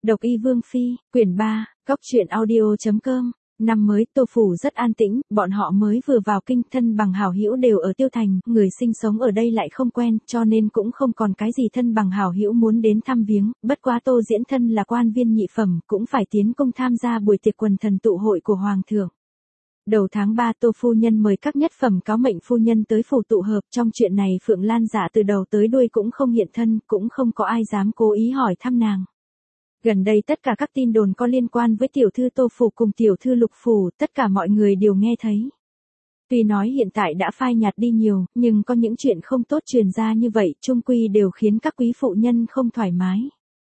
Độc Y Vương Phi, quyển 3, Cốc truyện audio.com. Năm mới Tô Phủ rất an tĩnh, bọn họ mới vừa vào kinh, thân bằng hảo hữu đều ở Tiêu Thành, người sinh sống ở đây lại không quen, cho nên cũng không còn cái gì thân bằng hảo hữu muốn đến thăm viếng, bất quá Tô Diễn thân là quan viên nhị phẩm, cũng phải tiến công tham gia buổi tiệc quần thần tụ hội của Hoàng thượng. Đầu tháng 3 Tô Phu Nhân mời các nhất phẩm cáo mệnh phu nhân tới phủ tụ hợp, trong chuyện này Phượng Lan Dạ từ đầu tới đuôi cũng không hiện thân, cũng không có ai dám cố ý hỏi thăm nàng. Gần đây tất cả các tin đồn có liên quan với tiểu thư Tô Phủ cùng tiểu thư Lục Phủ, tất cả mọi người đều nghe thấy. Tuy nói hiện tại đã phai nhạt đi nhiều, nhưng có những chuyện không tốt truyền ra như vậy, chung quy đều khiến các quý phụ nhân không thoải mái.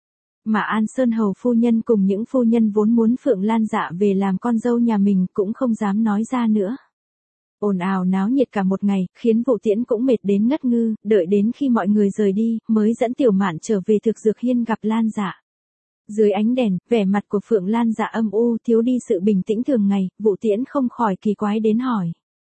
Mà An Sơn Hầu phu nhân cùng những phu nhân vốn muốn Phượng Lan Dạ về làm con dâu nhà mình cũng không dám nói ra nữa. Ồn ào náo nhiệt cả một ngày, khiến Vũ Tiễn cũng mệt đến ngất ngư, đợi đến khi mọi người rời đi, mới dẫn Tiểu Mạn trở về thực dược hiên gặp Lan Dạ. Dưới ánh đèn, vẻ mặt của Phượng Lan Dạ âm u, thiếu đi sự bình tĩnh thường ngày, Vũ Tiễn không khỏi kỳ quái đến hỏi.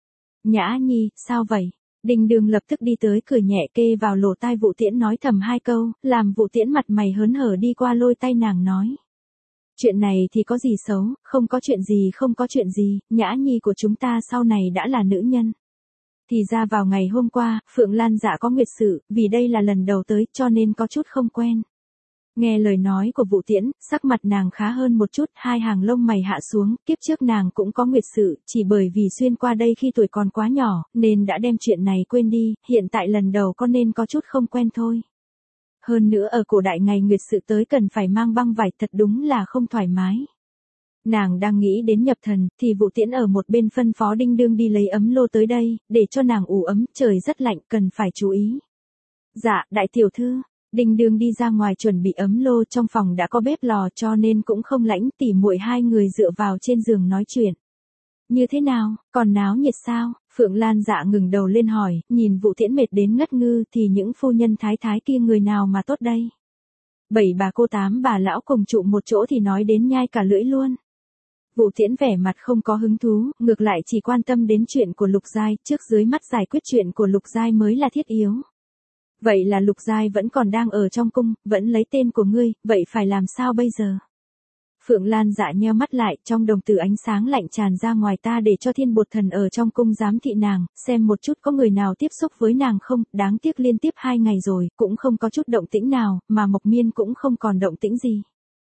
Nhã Nhi, sao vậy? Đình Đường lập tức đi tới cười nhẹ kê vào lỗ tai Vũ Tiễn nói thầm hai câu, làm Vũ Tiễn mặt mày hớn hở đi qua lôi tay nàng nói. Chuyện này thì có gì xấu, không có chuyện gì, Nhã Nhi của chúng ta sau này đã là nữ nhân. Thì ra vào ngày hôm qua, Phượng Lan Dạ có nguyệt sự, vì đây là lần đầu tới cho nên có chút không quen. Nghe lời nói của Vũ Tiễn, sắc mặt nàng khá hơn một chút, hai hàng lông mày hạ xuống, kiếp trước nàng cũng có nguyệt sự, chỉ bởi vì xuyên qua đây khi tuổi còn quá nhỏ, nên đã đem chuyện này quên đi, hiện tại lần đầu có nên có chút không quen thôi. Hơn nữa ở cổ đại ngày nguyệt sự tới cần phải mang băng vải, thật đúng là không thoải mái. Nàng đang nghĩ đến nhập thần, thì Vũ Tiễn ở một bên phân phó Đinh Đương đi lấy ấm lô tới đây, để cho nàng ủ ấm, trời rất lạnh, cần phải chú ý. Dạ, đại tiểu thư. Đinh Đương đi ra ngoài chuẩn bị ấm lô, trong phòng đã có bếp lò cho nên cũng không lạnh, tỉ muội hai người dựa vào trên giường nói chuyện. Như thế nào, còn náo nhiệt sao? Phượng Lan Dạ ngừng đầu lên hỏi, nhìn Vũ Tiễn mệt đến ngất ngư thì những phu nhân thái thái kia người nào mà tốt đây? 7 bà cô 8 bà lão cùng trụ một chỗ thì nói đến nhai cả lưỡi luôn. Vũ Tiễn vẻ mặt không có hứng thú, ngược lại chỉ quan tâm đến chuyện của Lục Giai, trước dưới mắt giải quyết chuyện của Lục Giai mới là thiết yếu. Vậy là Lục Giai vẫn còn đang ở trong cung, vẫn lấy tên của ngươi, vậy phải làm sao bây giờ? Phượng Lan Dạ nheo mắt lại, trong đồng tử ánh sáng lạnh tràn ra ngoài, ta để cho Thiên Bột Thần ở trong cung giám thị nàng, xem một chút có người nào tiếp xúc với nàng không, đáng tiếc liên tiếp 2 ngày rồi, cũng không có chút động tĩnh nào, mà Mộc Miên cũng không còn động tĩnh gì.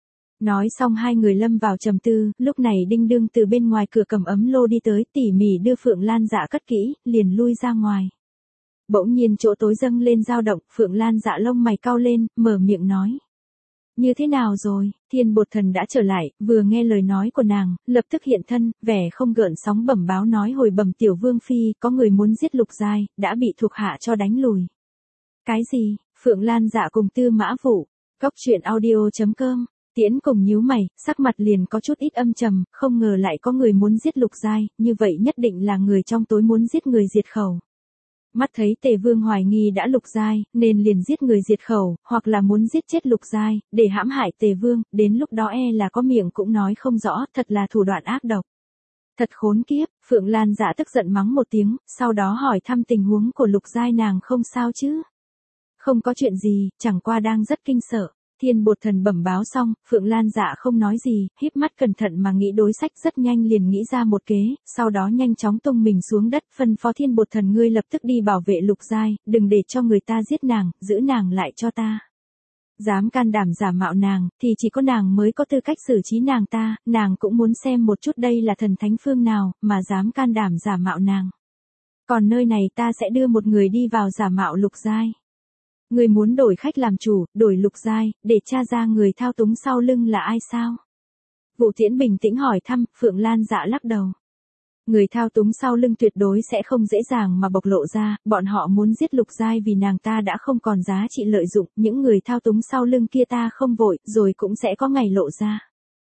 Nói xong hai người lâm vào trầm tư, lúc này Đinh Đương từ bên ngoài cửa cầm ấm lô đi tới, tỉ mỉ đưa Phượng Lan Dạ cất kỹ, liền lui ra ngoài. Bỗng nhiên chỗ tối dâng lên dao động, Phượng Lan Dạ lông mày cau lên, mở miệng nói. Như thế nào rồi? Thiên Bột Thần đã trở lại, vừa nghe lời nói của nàng, lập tức hiện thân, vẻ không gợn sóng bẩm báo nói hồi bẩm tiểu vương phi, có người muốn giết Lục Giai, đã bị thuộc hạ cho đánh lùi. Cái gì? Phượng Lan Dạ cùng Tư Mã Vũ. Cốc truyện audio.com. Tiễn cùng nhíu mày, sắc mặt liền có chút ít âm trầm, không ngờ lại có người muốn giết Lục Giai, như vậy nhất định là người trong tối muốn giết người diệt khẩu. Mắt thấy Tề Vương hoài nghi đã Lục Giai, nên liền giết người diệt khẩu, hoặc là muốn giết chết Lục Giai, để hãm hại Tề Vương, đến lúc đó là có miệng cũng nói không rõ, thật là thủ đoạn ác độc. Thật khốn kiếp, Phượng Lan Dạ tức giận mắng một tiếng, sau đó hỏi thăm tình huống của Lục Giai, nàng không sao chứ? Không có chuyện gì, chẳng qua đang rất kinh sợ. Thiên Bột Thần bẩm báo xong, Phượng Lan Dạ không nói gì, híp mắt cẩn thận mà nghĩ đối sách, rất nhanh liền nghĩ ra một kế, sau đó nhanh chóng tung mình xuống đất, phân phó Thiên Bột Thần ngươi lập tức đi bảo vệ Lục Giai, đừng để cho người ta giết nàng, giữ nàng lại cho ta. Dám can đảm giả mạo nàng, thì chỉ có nàng mới có tư cách xử trí nàng ta, nàng cũng muốn xem một chút đây là thần thánh phương nào, mà dám can đảm giả mạo nàng. Còn nơi này ta sẽ đưa một người đi vào giả mạo Lục Giai. Người muốn đổi khách làm chủ, đổi Lục Giai, để tra ra người thao túng sau lưng là ai sao? Vũ Tiễn bình tĩnh hỏi thăm, Phượng Lan Dạ lắc đầu. Người thao túng sau lưng tuyệt đối sẽ không dễ dàng mà bộc lộ ra, bọn họ muốn giết Lục Giai vì nàng ta đã không còn giá trị lợi dụng, những người thao túng sau lưng kia ta không vội, rồi cũng sẽ có ngày lộ ra.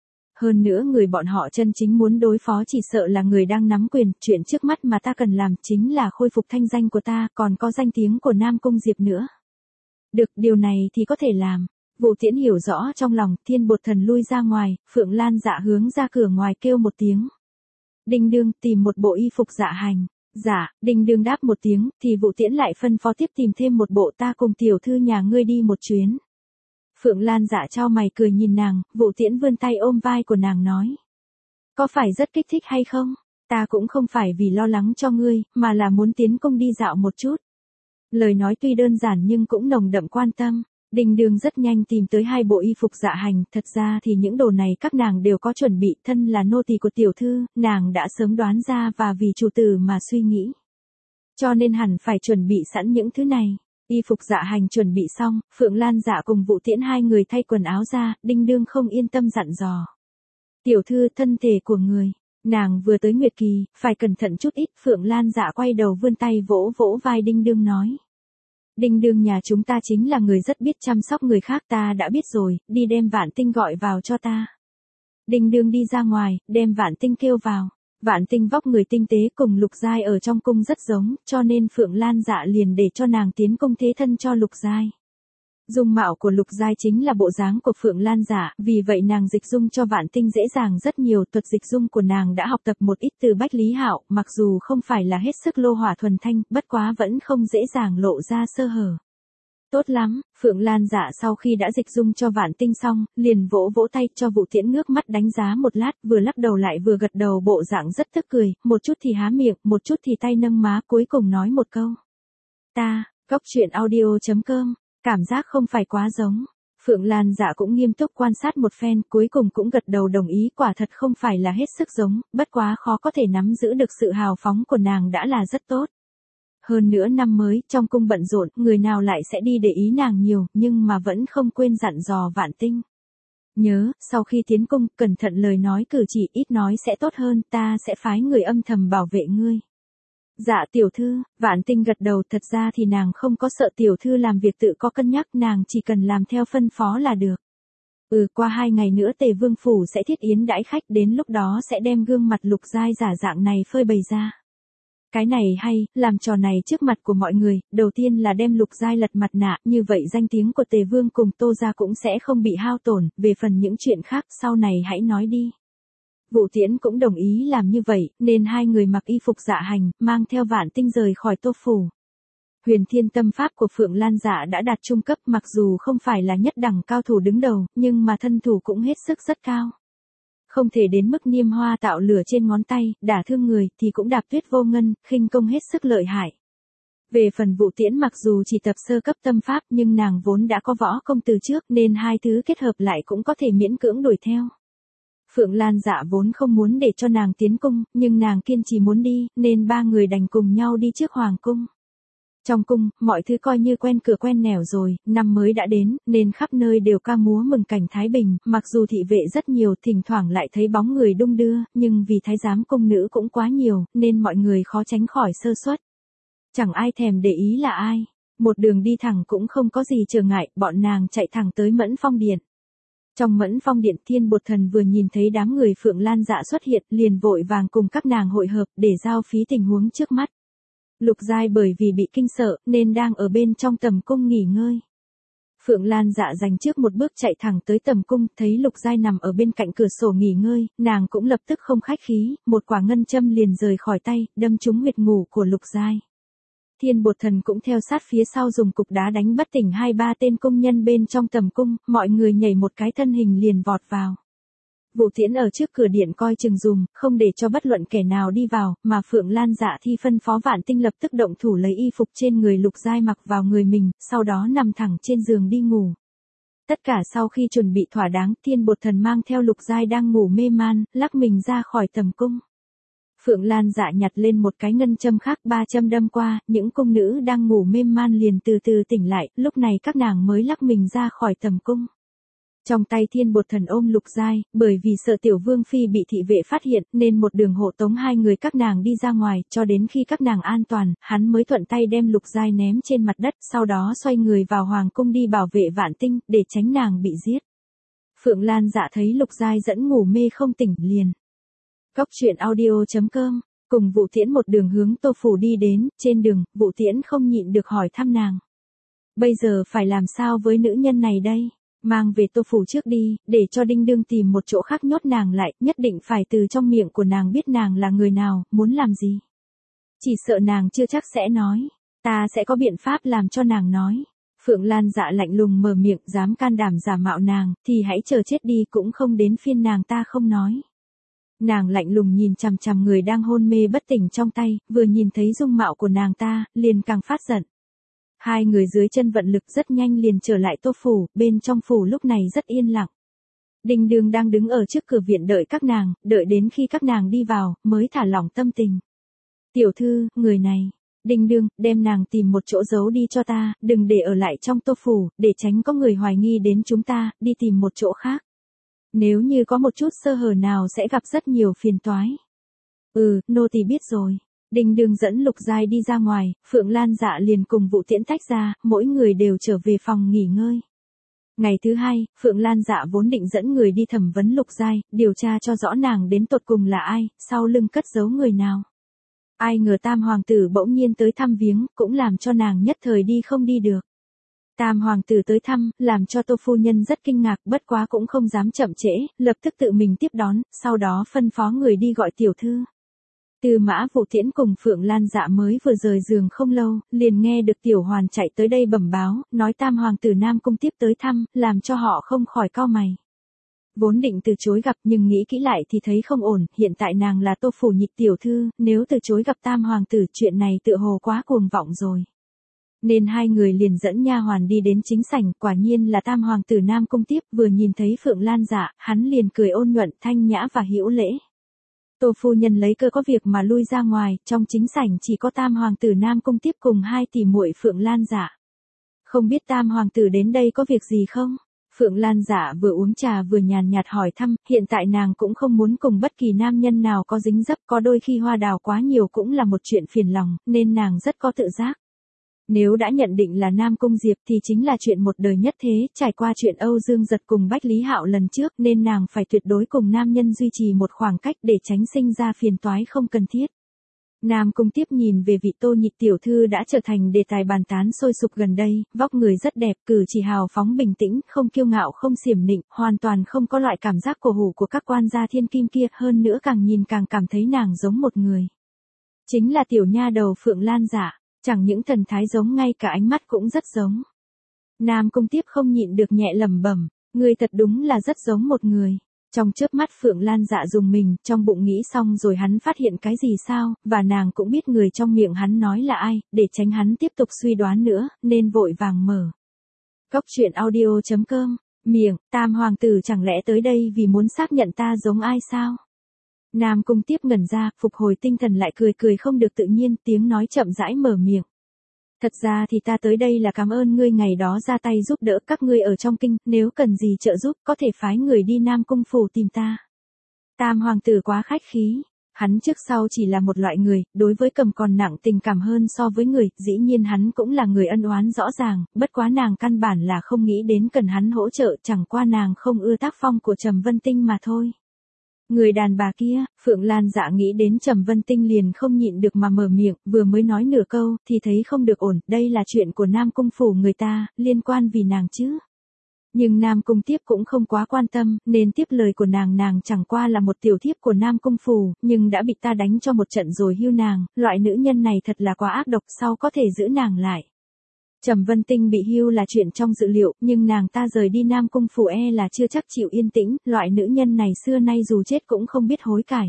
Hơn nữa người bọn họ chân chính muốn đối phó chỉ sợ là người đang nắm quyền, chuyện trước mắt mà ta cần làm chính là khôi phục thanh danh của ta, còn có danh tiếng của Nam Cung Diệp nữa. Được, điều này thì có thể làm. Vũ Tiễn hiểu rõ trong lòng, Thiên Bột Thần lui ra ngoài, Phượng Lan Dạ hướng ra cửa ngoài kêu một tiếng. Đinh Đương, tìm một bộ y phục dạ hành. Dạ, Đinh Đương đáp một tiếng, thì Vũ Tiễn lại phân phó tiếp tìm thêm một bộ, ta cùng tiểu thư nhà ngươi đi một chuyến. Phượng Lan Dạ chau mày cười nhìn nàng, Vũ Tiễn vươn tay ôm vai của nàng nói. Có phải rất kích thích hay không? Ta cũng không phải vì lo lắng cho ngươi, mà là muốn tiến cung đi dạo một chút. Lời nói tuy đơn giản nhưng cũng nồng đậm quan tâm. Đình Đường rất nhanh tìm tới 2 bộ y phục dạ hành, thật ra thì những đồ này các nàng đều có chuẩn bị, thân là nô tỳ của tiểu thư, nàng đã sớm đoán ra và vì chủ tử mà suy nghĩ. Cho nên hẳn phải chuẩn bị sẵn những thứ này. Y phục dạ hành chuẩn bị xong, Phượng Lan Dạ cùng Vũ Tiễn 2 người thay quần áo ra, Đinh Đương không yên tâm dặn dò. Tiểu thư, thân thể của người, nàng vừa tới Nguyệt Kỳ, phải cẩn thận chút ít. Phượng Lan Dạ quay đầu vươn tay vỗ vỗ vai Đinh Đương nói. Đinh Đương nhà chúng ta chính là người rất biết chăm sóc người khác, ta đã biết rồi, đi đem Vạn Tinh gọi vào cho ta. Đinh Đương đi ra ngoài, đem Vạn Tinh kêu vào. Vạn Tinh vóc người tinh tế cùng Lục Giai ở trong cung rất giống, cho nên Phượng Lan Dạ liền để cho nàng tiến cung thế thân cho Lục Giai. Dung mạo của Lục Giai chính là bộ dáng của Phượng Lan Dạ, vì vậy nàng dịch dung cho Vạn Tinh dễ dàng rất nhiều. Thuật dịch dung của nàng đã học tập một ít từ Bách Lý Hạo, mặc dù không phải là hết sức lô hỏa thuần thanh, bất quá vẫn không dễ dàng lộ ra sơ hở. Tốt lắm, Phượng Lan Dạ sau khi đã dịch dung cho Vạn Tinh xong, liền vỗ vỗ tay cho Vũ Tiễn ngước mắt đánh giá một lát, vừa lắc đầu lại vừa gật đầu, bộ dạng rất tức cười, một chút thì há miệng, một chút thì tay nâng má, cuối cùng nói một câu. Ta, goctruyện.audio.com, cảm giác không phải quá giống. Phượng Lan Dạ cũng nghiêm túc quan sát một phen, cuối cùng cũng gật đầu đồng ý, quả thật không phải là hết sức giống, bất quá khó có thể nắm giữ được sự hào phóng của nàng đã là rất tốt. Hơn nữa năm mới, trong cung bận rộn, người nào lại sẽ đi để ý nàng nhiều, nhưng mà vẫn không quên dặn dò Vạn Tinh. Nhớ, sau khi tiến cung, cẩn thận lời nói cử chỉ, ít nói sẽ tốt hơn, ta sẽ phái người âm thầm bảo vệ ngươi. Dạ tiểu thư, Vạn Tinh gật đầu, thật ra thì nàng không có sợ tiểu thư làm việc tự có cân nhắc, nàng chỉ cần làm theo phân phó là được. Qua 2 ngày nữa Tề Vương Phủ sẽ thiết yến đãi khách, đến lúc đó sẽ đem gương mặt Lục Giai giả dạng này phơi bày ra. Cái này hay, làm trò này trước mặt của mọi người, đầu tiên là đem Lục Giai lật mặt nạ, như vậy danh tiếng của Tề Vương cùng Tô gia cũng sẽ không bị hao tổn, về phần những chuyện khác sau này hãy nói đi. Vũ Tiễn cũng đồng ý làm như vậy, nên 2 người mặc y phục dạ hành, mang theo Vạn Tinh rời khỏi Tô phủ. Huyền Thiên Tâm Pháp của Phượng Lan Dạ đã đạt trung cấp, mặc dù không phải là nhất đẳng cao thủ đứng đầu, nhưng mà thân thủ cũng hết sức rất cao. Không thể đến mức niêm hoa tạo lửa trên ngón tay, đả thương người, thì cũng đạp tuyết vô ngân, khinh công hết sức lợi hại. Về phần Vũ Tiễn mặc dù chỉ tập sơ cấp tâm pháp nhưng nàng vốn đã có võ công từ trước nên 2 thứ kết hợp lại cũng có thể miễn cưỡng đuổi theo. Phượng Lan Dạ vốn không muốn để cho nàng tiến cung, nhưng nàng kiên trì muốn đi, nên 3 người đành cùng nhau đi trước hoàng cung. Trong cung, mọi thứ coi như quen cửa quen nẻo rồi, năm mới đã đến, nên khắp nơi đều ca múa mừng cảnh thái bình, mặc dù thị vệ rất nhiều, thỉnh thoảng lại thấy bóng người đung đưa, nhưng vì thái giám cung nữ cũng quá nhiều, nên mọi người khó tránh khỏi sơ suất. Chẳng ai thèm để ý là ai, một đường đi thẳng cũng không có gì trở ngại, bọn nàng chạy thẳng tới Mẫn Phong Điện. Trong Mẫn Phong Điện, Thiên Bột Thần vừa nhìn thấy đám người Phượng Lan Dạ xuất hiện, liền vội vàng cùng các nàng hội hợp để giao phí tình huống trước mắt. Lục Giai bởi vì bị kinh sợ, nên đang ở bên trong tầm cung nghỉ ngơi. Phượng Lan Dạ dành trước một bước chạy thẳng tới tầm cung, thấy Lục Giai nằm ở bên cạnh cửa sổ nghỉ ngơi, nàng cũng lập tức không khách khí, một quả ngân châm liền rời khỏi tay, đâm trúng huyệt ngủ của Lục Giai. Thiên Bột Thần cũng theo sát phía sau dùng cục đá đánh bất tỉnh 2-3 tên công nhân bên trong tầm cung, mọi người nhảy một cái thân hình liền vọt vào. Vũ Tiễn ở trước cửa điện coi chừng dùm, không để cho bất luận kẻ nào đi vào, mà Phượng Lan Dạ thì phân phó Vạn Tinh lập tức động thủ lấy y phục trên người Lục Giai mặc vào người mình, sau đó nằm thẳng trên giường đi ngủ. Tất cả sau khi chuẩn bị thỏa đáng, Thiên Bột Thần mang theo Lục Giai đang ngủ mê man, lắc mình ra khỏi tầm cung. Phượng Lan Dạ nhặt lên một cái ngân châm khác, 3 châm đâm qua, những cung nữ đang ngủ mê man liền từ từ tỉnh lại, lúc này các nàng mới lắc mình ra khỏi tầm cung. Trong tay Thiên Bột Thần ôm Lục Giai, bởi vì sợ Tiểu Vương Phi bị thị vệ phát hiện, nên một đường hộ tống 2 người các nàng đi ra ngoài, cho đến khi các nàng an toàn, hắn mới thuận tay đem Lục Giai ném trên mặt đất, sau đó xoay người vào hoàng cung đi bảo vệ Vạn Tinh, để tránh nàng bị giết. Phượng Lan Dạ thấy Lục Giai dẫn ngủ mê không tỉnh, liền. Goctruyện.audio.com, cùng Vũ Tiễn một đường hướng Tô phủ đi đến, trên đường, Vũ Tiễn không nhịn được hỏi thăm nàng. Bây giờ phải làm sao với nữ nhân này đây? Mang về Tô phủ trước đi, để cho Đinh Đương tìm một chỗ khác nhốt nàng lại, nhất định phải từ trong miệng của nàng biết nàng là người nào, muốn làm gì. Chỉ sợ nàng chưa chắc sẽ nói, ta sẽ có biện pháp làm cho nàng nói. Phượng Lan Dạ lạnh lùng mở miệng, dám can đảm giả mạo nàng, thì hãy chờ chết đi, cũng không đến phiên nàng ta không nói. Nàng lạnh lùng nhìn chằm chằm người đang hôn mê bất tỉnh trong tay, vừa nhìn thấy dung mạo của nàng ta, liền càng phát giận. Hai người dưới chân vận lực rất nhanh liền trở lại Tô phủ, bên trong phủ lúc này rất yên lặng. Đình Đường đang đứng ở trước cửa viện đợi các nàng, đợi đến khi các nàng đi vào, mới thả lỏng tâm tình. Tiểu thư, người này. Đình Đường, đem nàng tìm một chỗ giấu đi cho ta, đừng để ở lại trong Tô phủ, để tránh có người hoài nghi đến chúng ta, đi tìm một chỗ khác. Nếu như có một chút sơ hở nào sẽ gặp rất nhiều phiền toái. Nô tỳ biết rồi. Đình Đường dẫn Lục Giai đi ra ngoài, Phượng Lan Dạ liền cùng Vũ Tiễn tách ra, mỗi người đều trở về phòng nghỉ ngơi. Ngày thứ hai, Phượng Lan Dạ vốn định dẫn người đi thẩm vấn Lục Giai, điều tra cho rõ nàng đến tột cùng là ai, sau lưng cất giấu người nào. Ai ngờ Tam hoàng tử bỗng nhiên tới thăm viếng, cũng làm cho nàng nhất thời đi không đi được. Tam hoàng tử tới thăm, làm cho Tô phu nhân rất kinh ngạc, bất quá cũng không dám chậm trễ, lập tức tự mình tiếp đón, sau đó phân phó người đi gọi tiểu thư. Tư Mã Vũ Tiễn cùng Phượng Lan Dạ mới vừa rời giường không lâu, liền nghe được tiểu hoàn chạy tới đây bẩm báo, nói Tam hoàng tử Nam cung tiếp tới thăm, làm cho họ không khỏi cau mày. Vốn định từ chối gặp nhưng nghĩ kỹ lại thì thấy không ổn, hiện tại nàng là Tô phủ nhị tiểu thư, nếu từ chối gặp Tam hoàng tử chuyện này tựa hồ quá cuồng vọng rồi. Nên hai người liền dẫn nha hoàn đi đến chính sảnh, quả nhiên là Tam hoàng tử Nam cung tiếp, vừa nhìn thấy Phượng Lan Dạ, hắn liền cười ôn nhuận, thanh nhã và hữu lễ. Tô phu nhân lấy cơ có việc mà lui ra ngoài, trong chính sảnh chỉ có Tam hoàng tử Nam cung tiếp cùng hai tỷ muội Phượng Lan Dạ. Không biết Tam hoàng tử đến đây có việc gì không? Phượng Lan Dạ vừa uống trà vừa nhàn nhạt hỏi thăm, hiện tại nàng cũng không muốn cùng bất kỳ nam nhân nào có dính dấp, có đôi khi hoa đào quá nhiều cũng là một chuyện phiền lòng, nên nàng rất có tự giác. Nếu đã nhận định là Nam Cung Diệp thì chính là chuyện một đời nhất thế, trải qua chuyện Âu Dương Giật cùng Bách Lý Hạo lần trước nên nàng phải tuyệt đối cùng nam nhân duy trì một khoảng cách để tránh sinh ra phiền toái không cần thiết. Nam Cung tiếp nhìn về vị Tô nhị tiểu thư đã trở thành đề tài bàn tán sôi sục gần đây, vóc người rất đẹp, cử chỉ hào phóng bình tĩnh, không kiêu ngạo không xiểm nịnh, hoàn toàn không có loại cảm giác cổ hủ của các quan gia thiên kim kia, hơn nữa càng nhìn càng cảm thấy nàng giống một người. Chính là tiểu nha đầu Phượng Lan Dạ. Chẳng những thần thái giống, ngay cả ánh mắt cũng rất giống. Nam Cung tiếp không nhịn được nhẹ lẩm bẩm, người thật đúng là rất giống một người. Trong chớp mắt Phượng Lan Dạ dùng mình, trong bụng nghĩ xong rồi hắn phát hiện cái gì sao, và nàng cũng biết người trong miệng hắn nói là ai, để tránh hắn tiếp tục suy đoán nữa, nên vội vàng mở. Cốc truyện audio.com, miệng, Tam hoàng tử chẳng lẽ tới đây vì muốn xác nhận ta giống ai sao? Nam Cung tiếp ngẩn ra, phục hồi tinh thần lại cười không được tự nhiên, tiếng nói chậm rãi mở miệng. Thật ra thì ta tới đây là cảm ơn ngươi ngày đó ra tay giúp đỡ các ngươi ở trong kinh, nếu cần gì trợ giúp có thể phái người đi Nam Cung phủ tìm ta. Tam hoàng tử quá khách khí, hắn trước sau chỉ là một loại người, đối với Cầm còn nặng tình cảm hơn so với người, dĩ nhiên hắn cũng là người ân oán rõ ràng, bất quá nàng căn bản là không nghĩ đến cần hắn hỗ trợ, chẳng qua nàng không ưa tác phong của Trầm Vân Tinh mà thôi. Người đàn bà kia, Phượng Lan Dạ nghĩ đến Trầm Vân Tinh liền không nhịn được mà mở miệng, vừa mới nói nửa câu, thì thấy không được ổn, đây là chuyện của Nam Cung phủ người ta, liên quan vì nàng chứ. Nhưng Nam Cung tiếp cũng không quá quan tâm, nên tiếp lời của nàng chẳng qua là một tiểu thiếp của Nam Cung phủ, nhưng đã bị ta đánh cho một trận rồi hưu nàng, loại nữ nhân này thật là quá ác độc, sau có thể giữ nàng lại. Trầm Vân Tinh bị hưu là chuyện trong dự liệu, nhưng nàng ta rời đi Nam Cung phủ là chưa chắc chịu yên tĩnh, loại nữ nhân này xưa nay dù chết cũng không biết hối cải.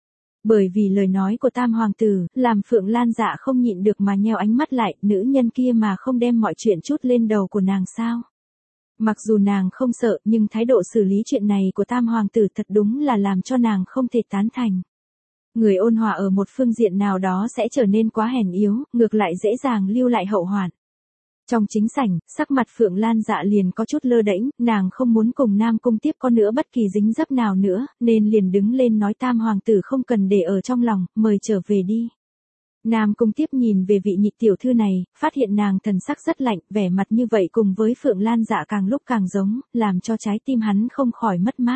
Bởi vì lời nói của Tam hoàng tử, làm Phượng Lan Dạ không nhịn được mà nheo ánh mắt lại, nữ nhân kia mà không đem mọi chuyện trút lên đầu của nàng sao? Mặc dù nàng không sợ, nhưng thái độ xử lý chuyện này của Tam hoàng tử thật đúng là làm cho nàng không thể tán thành. Người ôn hòa ở một phương diện nào đó sẽ trở nên quá hèn yếu, ngược lại dễ dàng lưu lại hậu hoạn. Trong chính sảnh, sắc mặt Phượng Lan Dạ liền có chút lơ đễnh, nàng không muốn cùng Nam Cung tiếp có nữa bất kỳ dính dấp nào nữa, nên liền đứng lên nói Tam hoàng tử không cần để ở trong lòng, mời trở về đi. Nam Cung tiếp nhìn về vị nhị tiểu thư này, phát hiện nàng thần sắc rất lạnh, vẻ mặt như vậy cùng với Phượng Lan Dạ càng lúc càng giống, làm cho trái tim hắn không khỏi mất mát.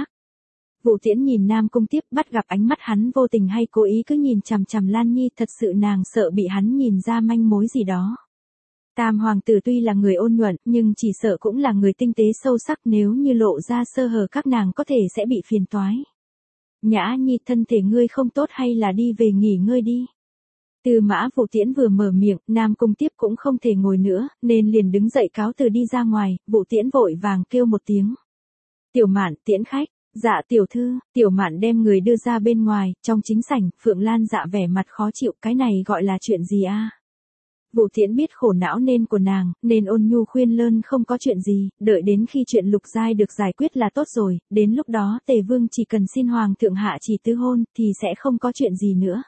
Vũ Tiễn nhìn Nam Cung tiếp, bắt gặp ánh mắt hắn vô tình hay cố ý cứ nhìn chằm chằm Lan Nhi, thật sự nàng sợ bị hắn nhìn ra manh mối gì đó. Tam hoàng tử tuy là người ôn nhuận, nhưng chỉ sợ cũng là người tinh tế sâu sắc, nếu như lộ ra sơ hở các nàng có thể sẽ bị phiền toái. Nhã Nhi, thân thể ngươi không tốt hay là đi về nghỉ ngơi đi. Tư Mã Vũ Tiễn vừa mở miệng, Nam Cung Tiếp cũng không thể ngồi nữa, nên liền đứng dậy cáo từ đi ra ngoài, Vũ Tiễn vội vàng kêu một tiếng. Tiểu Mạn, tiễn khách. Dạ tiểu thư. Tiểu Mạn đem người đưa ra bên ngoài, trong chính sảnh, Phượng Lan dạ vẻ mặt khó chịu, cái này gọi là chuyện gì a? Vũ Tiễn biết khổ não nên của nàng, nên ôn nhu khuyên lơn không có chuyện gì, đợi đến khi chuyện Lục Giai được giải quyết là tốt rồi, đến lúc đó Tề Vương chỉ cần xin Hoàng thượng hạ chỉ tứ hôn, thì sẽ không có chuyện gì nữa.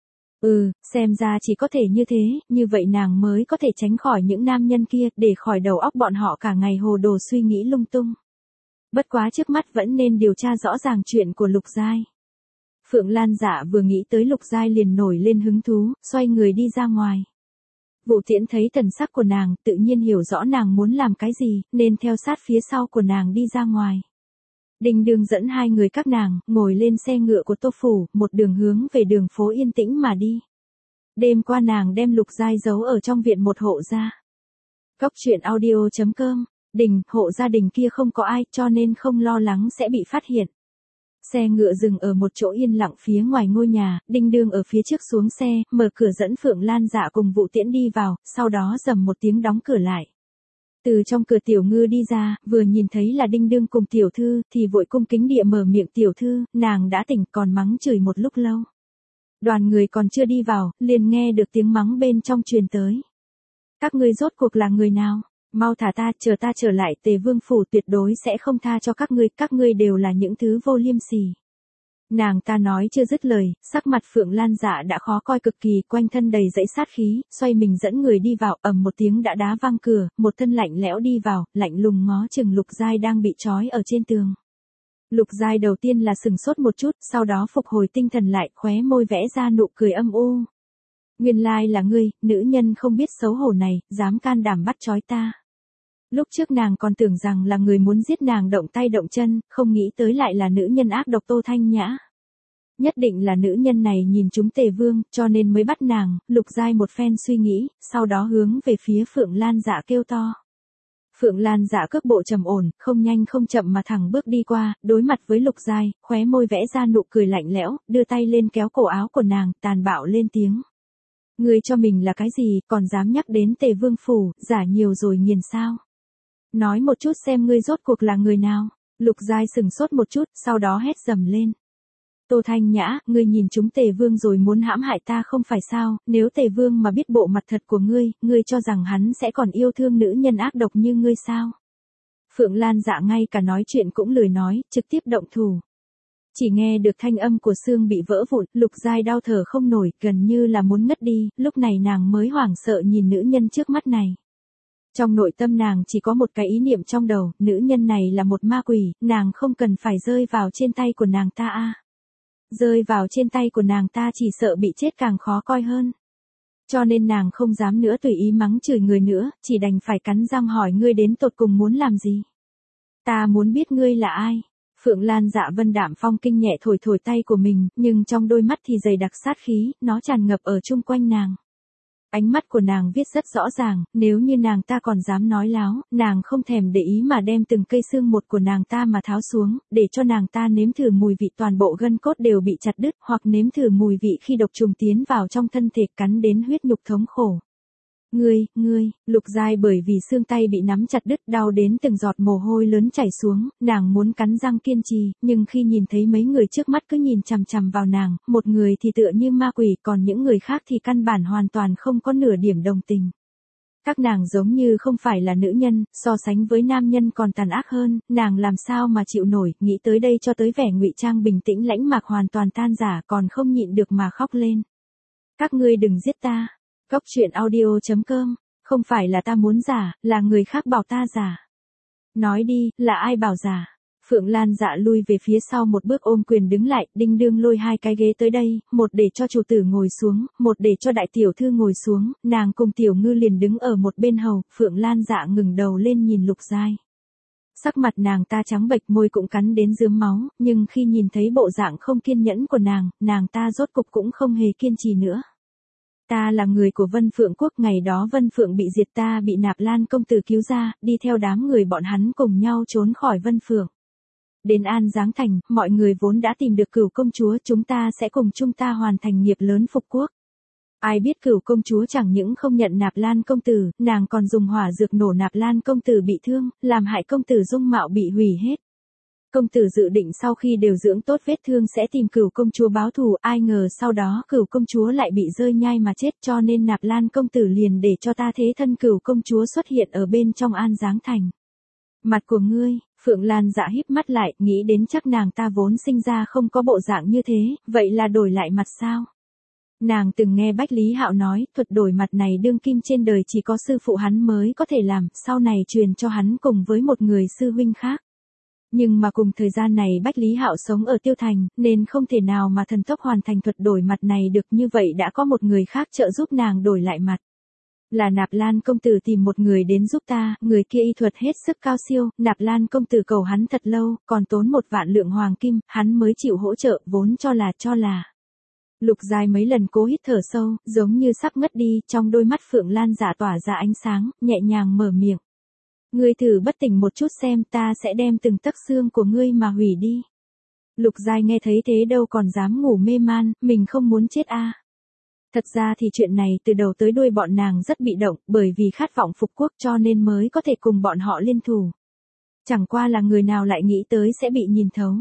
Xem ra chỉ có thể như thế, như vậy nàng mới có thể tránh khỏi những nam nhân kia, để khỏi đầu óc bọn họ cả ngày hồ đồ suy nghĩ lung tung. Bất quá trước mắt vẫn nên điều tra rõ ràng chuyện của Lục Giai. Phượng Lan dạ vừa nghĩ tới Lục Giai liền nổi lên hứng thú, xoay người đi ra ngoài. Vũ Tiễn thấy thần sắc của nàng, tự nhiên hiểu rõ nàng muốn làm cái gì, nên theo sát phía sau của nàng đi ra ngoài. Đinh Đương dẫn hai người các nàng, ngồi lên xe ngựa của Tô Phủ, một đường hướng về đường phố yên tĩnh mà đi. Đêm qua nàng đem Lục Giai giấu ở trong viện một hộ gia. Cốc truyện audio.com, hộ gia đình kia không có ai cho nên không lo lắng sẽ bị phát hiện. Xe ngựa dừng ở một chỗ yên lặng phía ngoài ngôi nhà, Đinh Đương ở phía trước xuống xe, mở cửa dẫn Phượng Lan dạ cùng Vũ Tiễn đi vào, sau đó rầm một tiếng đóng cửa lại. Từ trong cửa Tiểu Ngư đi ra, vừa nhìn thấy là Đinh Đương cùng tiểu thư, thì vội cung kính địa mở miệng tiểu thư, nàng đã tỉnh còn mắng chửi một lúc lâu. Đoàn người còn chưa đi vào, liền nghe được tiếng mắng bên trong truyền tới. Các ngươi rốt cuộc là người nào? Mau thả ta trở lại, Tề Vương phủ tuyệt đối sẽ không tha cho các ngươi đều là những thứ vô liêm sỉ. Nàng ta nói chưa dứt lời, sắc mặt Phượng Lan dạ đã khó coi cực kỳ, quanh thân đầy dẫy sát khí, xoay mình dẫn người đi vào, ầm một tiếng đã đá văng cửa, một thân lạnh lẽo đi vào, lạnh lùng ngó chừng Lục Giai đang bị trói ở trên tường. Lục Giai đầu tiên là sừng sốt một chút, sau đó phục hồi tinh thần lại, khóe môi vẽ ra nụ cười âm u. Nguyên lai là ngươi, nữ nhân không biết xấu hổ này, dám can đảm bắt trói ta. Lúc trước nàng còn tưởng rằng là người muốn giết nàng động tay động chân, không nghĩ tới lại là nữ nhân ác độc Tô Thanh Nhã. Nhất định là nữ nhân này nhìn chúng Tề Vương, cho nên mới bắt nàng. Lục Giai một phen suy nghĩ, sau đó hướng về phía Phượng Lan dạ kêu to. Phượng Lan dạ cước bộ trầm ổn, không nhanh không chậm mà thẳng bước đi qua, đối mặt với Lục Giai, khóe môi vẽ ra nụ cười lạnh lẽo, đưa tay lên kéo cổ áo của nàng, tàn bạo lên tiếng. Ngươi cho mình là cái gì, còn dám nhắc đến Tề Vương phủ, giả nhiều rồi nghiền sao? Nói một chút xem ngươi rốt cuộc là người nào. Lục Giai sừng sốt một chút, sau đó hét dầm lên. Tô Thanh Nhã, ngươi nhìn chúng Tề Vương rồi muốn hãm hại ta không phải sao, nếu Tề Vương mà biết bộ mặt thật của ngươi cho rằng hắn sẽ còn yêu thương nữ nhân ác độc như ngươi sao? Phượng Lan dạ ngay cả nói chuyện cũng lười nói, trực tiếp động thủ. Chỉ nghe được thanh âm của xương bị vỡ vụn, Lục Giai đau thở không nổi, gần như là muốn ngất đi, lúc này nàng mới hoảng sợ nhìn nữ nhân trước mắt này. Trong nội tâm nàng chỉ có một cái ý niệm trong đầu, nữ nhân này là một ma quỷ, nàng không cần phải rơi vào trên tay của nàng ta a. Rơi vào trên tay của nàng ta chỉ sợ bị chết càng khó coi hơn. Cho nên nàng không dám nữa tùy ý mắng chửi người nữa, chỉ đành phải cắn răng hỏi ngươi đến tột cùng muốn làm gì. Ta muốn biết ngươi là ai. Phượng Lan dạ vân đạm phong kinh nhẹ thổi thổi tay của mình, nhưng trong đôi mắt thì dày đặc sát khí, nó tràn ngập ở chung quanh nàng. Ánh mắt của nàng viết rất rõ ràng, nếu như nàng ta còn dám nói láo, nàng không thèm để ý mà đem từng cây xương một của nàng ta mà tháo xuống, để cho nàng ta nếm thử mùi vị toàn bộ gân cốt đều bị chặt đứt, hoặc nếm thử mùi vị khi độc trùng tiến vào trong thân thể cắn đến huyết nhục thống khổ. Ngươi, Lục Giai bởi vì xương tay bị nắm chặt đứt đau đến từng giọt mồ hôi lớn chảy xuống, nàng muốn cắn răng kiên trì, nhưng khi nhìn thấy mấy người trước mắt cứ nhìn chằm chằm vào nàng, một người thì tựa như ma quỷ, còn những người khác thì căn bản hoàn toàn không có nửa điểm đồng tình. Các nàng giống như không phải là nữ nhân, so sánh với nam nhân còn tàn ác hơn, nàng làm sao mà chịu nổi, nghĩ tới đây cho tới vẻ ngụy trang bình tĩnh lãnh mạc hoàn toàn tan giả còn không nhịn được mà khóc lên. Các ngươi đừng giết ta. Cốc truyện audio.com, không phải là ta muốn giả, là người khác bảo ta giả. Nói đi, là ai bảo giả? Phượng Lan dạ lui về phía sau một bước ôm quyền đứng lại, Đinh Đương lôi hai cái ghế tới đây, một để cho chủ tử ngồi xuống, một để cho đại tiểu thư ngồi xuống, nàng cùng Tiểu Ngư liền đứng ở một bên hầu, Phượng Lan dạ ngừng đầu lên nhìn Lục Giai. Sắc mặt nàng ta trắng bệch, môi cũng cắn đến rướm máu, nhưng khi nhìn thấy bộ dạng không kiên nhẫn của nàng ta rốt cục cũng không hề kiên trì nữa. Ta là người của Vân Phượng Quốc, ngày đó Vân Phượng bị diệt ta bị Nạp Lan công tử cứu ra, đi theo đám người bọn hắn cùng nhau trốn khỏi Vân Phượng. Đến An Giáng Thành, mọi người vốn đã tìm được Cửu công chúa, chúng ta sẽ cùng chúng ta hoàn thành nghiệp lớn phục quốc. Ai biết Cửu công chúa chẳng những không nhận Nạp Lan công tử, nàng còn dùng hỏa dược nổ Nạp Lan công tử bị thương, làm hại công tử dung mạo bị hủy hết. Công tử dự định sau khi điều dưỡng tốt vết thương sẽ tìm Cửu công chúa báo thù, ai ngờ sau đó Cửu công chúa lại bị rơi nhai mà chết, cho nên Nạp Lan công tử liền để cho ta thế thân Cửu công chúa xuất hiện ở bên trong An Giáng thành. Mặt của ngươi, Phượng Lan Dạ híp mắt lại, nghĩ đến chắc nàng ta vốn sinh ra không có bộ dạng như thế, vậy là đổi lại mặt sao? Nàng từng nghe Bách Lý Hạo nói, thuật đổi mặt này đương kim trên đời chỉ có sư phụ hắn mới có thể làm, sau này truyền cho hắn cùng với một người sư huynh khác. Nhưng mà cùng thời gian này Bách Lý Hạo sống ở Tiêu Thành, nên không thể nào mà thần tốc hoàn thành thuật đổi mặt này được, như vậy đã có một người khác trợ giúp nàng đổi lại mặt. Là Nạp Lan công tử tìm một người đến giúp ta, người kia y thuật hết sức cao siêu, Nạp Lan công tử cầu hắn thật lâu, còn tốn 1 vạn lượng hoàng kim, hắn mới chịu hỗ trợ, vốn cho là. Lục Giai mấy lần cố hít thở sâu, giống như sắp ngất đi, trong đôi mắt Phượng Lan Dạ tỏa ra ánh sáng, nhẹ nhàng mở miệng. Ngươi thử bất tỉnh một chút xem, ta sẽ đem từng tấc xương của ngươi mà hủy đi. Lục Giai nghe thấy thế đâu còn dám ngủ mê man, mình không muốn chết a. Thật ra thì chuyện này từ đầu tới đuôi bọn nàng rất bị động, bởi vì khát vọng phục quốc cho nên mới có thể cùng bọn họ liên thủ. Chẳng qua là người nào lại nghĩ tới sẽ bị nhìn thấu.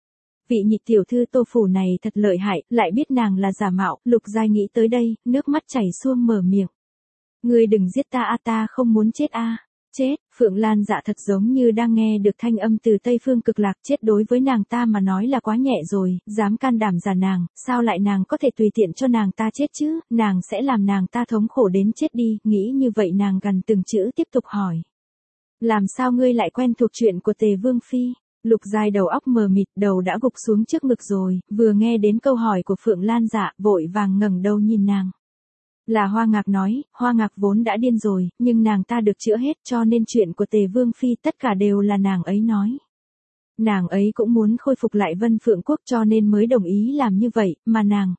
Vị nhị tiểu thư Tô Phủ này thật lợi hại, lại biết nàng là giả mạo, Lục Giai nghĩ tới đây, nước mắt chảy xuông mở miệng. Ngươi đừng giết ta a, ta không muốn chết a. Chết, Phượng Lan Dạ thật giống như đang nghe được thanh âm từ Tây Phương Cực Lạc, chết đối với nàng ta mà nói là quá nhẹ rồi, dám can đảm giả nàng, sao lại nàng có thể tùy tiện cho nàng ta chết chứ, nàng sẽ làm nàng ta thống khổ đến chết đi, nghĩ như vậy nàng gần từng chữ tiếp tục hỏi. Làm sao ngươi lại quen thuộc chuyện của Tề Vương Phi? Lục Giai đầu óc mờ mịt, đầu đã gục xuống trước ngực rồi, vừa nghe đến câu hỏi của Phượng Lan Dạ, vội vàng ngẩng đầu nhìn nàng. Là Hoa Ngạc nói, Hoa Ngạc vốn đã điên rồi, nhưng nàng ta được chữa hết cho nên chuyện của Tề Vương Phi tất cả đều là nàng ấy nói. Nàng ấy cũng muốn khôi phục lại Vân Phượng Quốc cho nên mới đồng ý làm như vậy, mà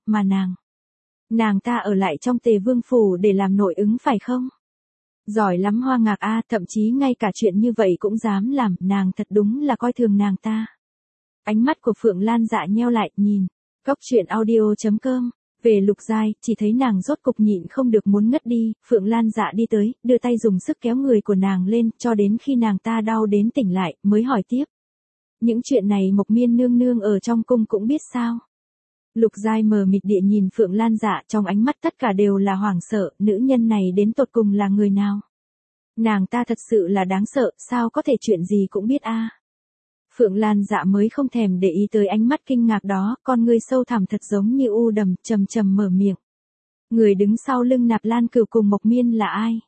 nàng ta ở lại trong Tề Vương Phủ để làm nội ứng phải không? Giỏi lắm Hoa Ngạc a, thậm chí ngay cả chuyện như vậy cũng dám làm, nàng thật đúng là coi thường nàng ta. Ánh mắt của Phượng Lan Dạ nheo lại, nhìn, goctruyện.audio.com. Về Lục Giai, chỉ thấy nàng rốt cục nhịn không được muốn ngất đi, Phượng Lan Dạ đi tới, đưa tay dùng sức kéo người của nàng lên, cho đến khi nàng ta đau đến tỉnh lại, mới hỏi tiếp. Những chuyện này Mộc Miên nương nương ở trong cung cũng biết sao? Lục Giai mờ mịt địa nhìn Phượng Lan Dạ, trong ánh mắt tất cả đều là hoảng sợ, nữ nhân này đến tột cùng là người nào? Nàng ta thật sự là đáng sợ, sao có thể chuyện gì cũng biết a? Phượng Lan Dạ mới không thèm để ý tới ánh mắt kinh ngạc đó, con ngươi sâu thẳm thật giống như u đầm, trầm trầm mở miệng. Người đứng sau lưng Nạp Lan Cửu cùng Mộc Miên là ai?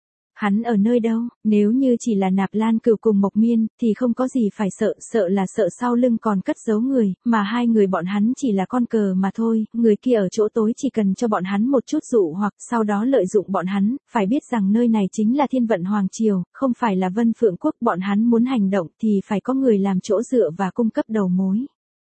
Hắn ở nơi đâu? Nếu như chỉ là Nạp Lan Cửu cùng Mộc Miên, thì không có gì phải sợ, sợ là sợ sau lưng còn cất giấu người, mà hai người bọn hắn chỉ là con cờ mà thôi, người kia ở chỗ tối chỉ cần cho bọn hắn một chút dụ hoặc sau đó lợi dụng bọn hắn, phải biết rằng nơi này chính là Thiên Vận Hoàng Triều, không phải là Vân Phượng Quốc, bọn hắn muốn hành động thì phải có người làm chỗ dựa và cung cấp đầu mối.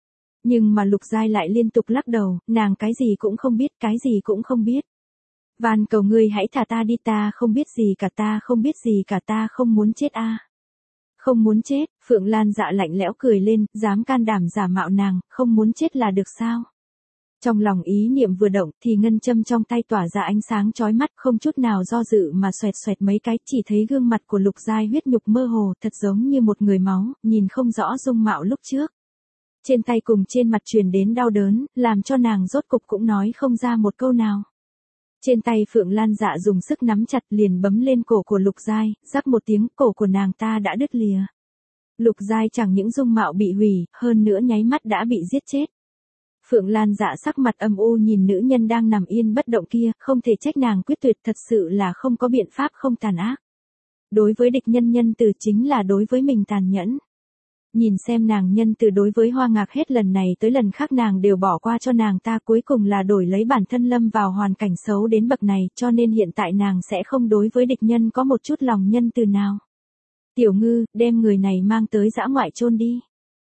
Nhưng mà Lục Giai lại liên tục lắc đầu, nàng cái gì cũng không biết, cái gì cũng không biết. Van cầu ngươi hãy thả ta đi, ta không biết gì cả, ta không biết gì cả, ta không muốn chết a. Không muốn chết, Phượng Lan Dạ lạnh lẽo cười lên, dám can đảm giả mạo nàng, không muốn chết là được sao? Trong lòng ý niệm vừa động thì ngân châm trong tay tỏa ra ánh sáng chói mắt, không chút nào do dự mà xoẹt xoẹt mấy cái, chỉ thấy gương mặt của Lục Giai huyết nhục mơ hồ, thật giống như một người máu, nhìn không rõ dung mạo lúc trước. Trên tay cùng trên mặt truyền đến đau đớn, làm cho nàng rốt cục cũng nói không ra một câu nào. Trên tay Phượng Lan Dạ dùng sức nắm chặt liền bấm lên cổ của Lục Giai, rắc một tiếng, cổ của nàng ta đã đứt lìa. Lục Giai chẳng những dung mạo bị hủy, hơn nữa nháy mắt đã bị giết chết. Phượng Lan Dạ sắc mặt âm u nhìn nữ nhân đang nằm yên bất động kia, không thể trách nàng quyết tuyệt, thật sự là không có biện pháp không tàn ác. Đối với địch nhân nhân từ chính là đối với mình tàn nhẫn. Nhìn xem nàng nhân từ đối với Hoa Ngạc hết lần này tới lần khác nàng đều bỏ qua cho nàng ta, cuối cùng là đổi lấy bản thân lâm vào hoàn cảnh xấu đến bậc này, cho nên hiện tại nàng sẽ không đối với địch nhân có một chút lòng nhân từ nào. Tiểu Ngư, đem người này mang tới dã ngoại chôn đi.